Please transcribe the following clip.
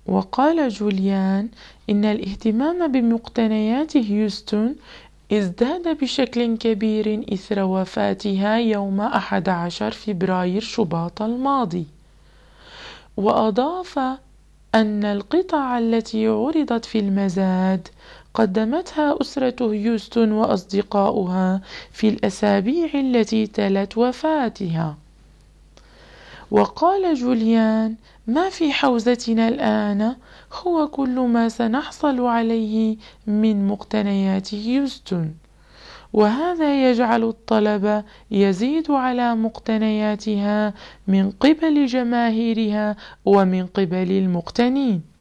وقال جوليان إن الاهتمام بمقتنيات هيوستن ازداد بشكل كبير إثر وفاتها يوم 11 فبراير شباط الماضي. وأضاف أن القطع التي عرضت في المزاد قدمتها أسرة هيوستن وأصدقاؤها في الأسابيع التي تلت وفاتها. وقال جوليان: ما في حوزتنا الآن هو كل ما سنحصل عليه من مقتنيات هيوستن، وهذا يجعل الطلب يزيد على مقتنياتها من قبل جماهيرها ومن قبل المقتنين.